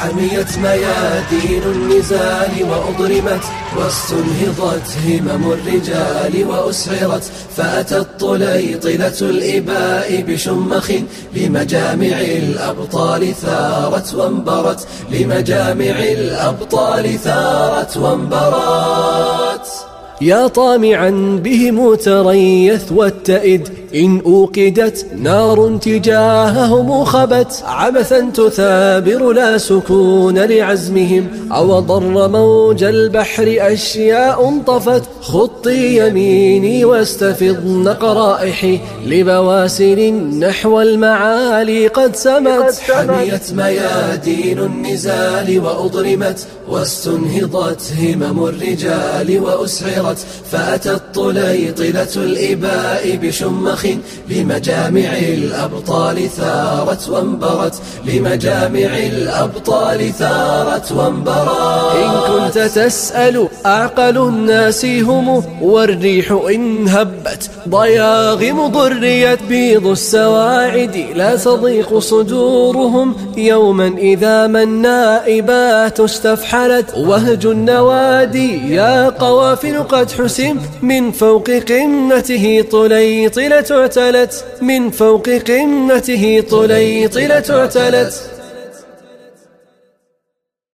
حميت ميادين النزال وأضرمت، واستنهضت همم الرجال وأسعرت، فأتت طليطلة الإباء بشمخ لمجامع الأبطال ثارت وانبرت، لمجامع الأبطال ثارت وانبرت. يا طامعا بهم تريث واتئد، إن أوقدت نار تجاههم خبت، عبثا تثابر لا سكون لعزمهم، أو ضر موج البحر أشياء انطفت. خطي يميني واستفضن قرائحي، لبواسل نحو المعالي قد سمت. حميت ميادين النزال وأضرمت، واستنهضت همم الرجال وأسعرت، فأتت طليطلة الإباء بشمخ لمجامع الأبطال ثارت وانبرت، لمجامع الأبطال ثارت وانبرت. إن كنت تسأل أعقل الناس هم، والريح إن هبت ضياغم ضريت، بيض السواعد لا تضيق صدورهم، يوما إذا ما النائبات استفحلت. وهج النوادي يا قوافل قد حسم، من فوق قمته طليطلة اعتلت، من فوق قمته طليطلة اعتلت.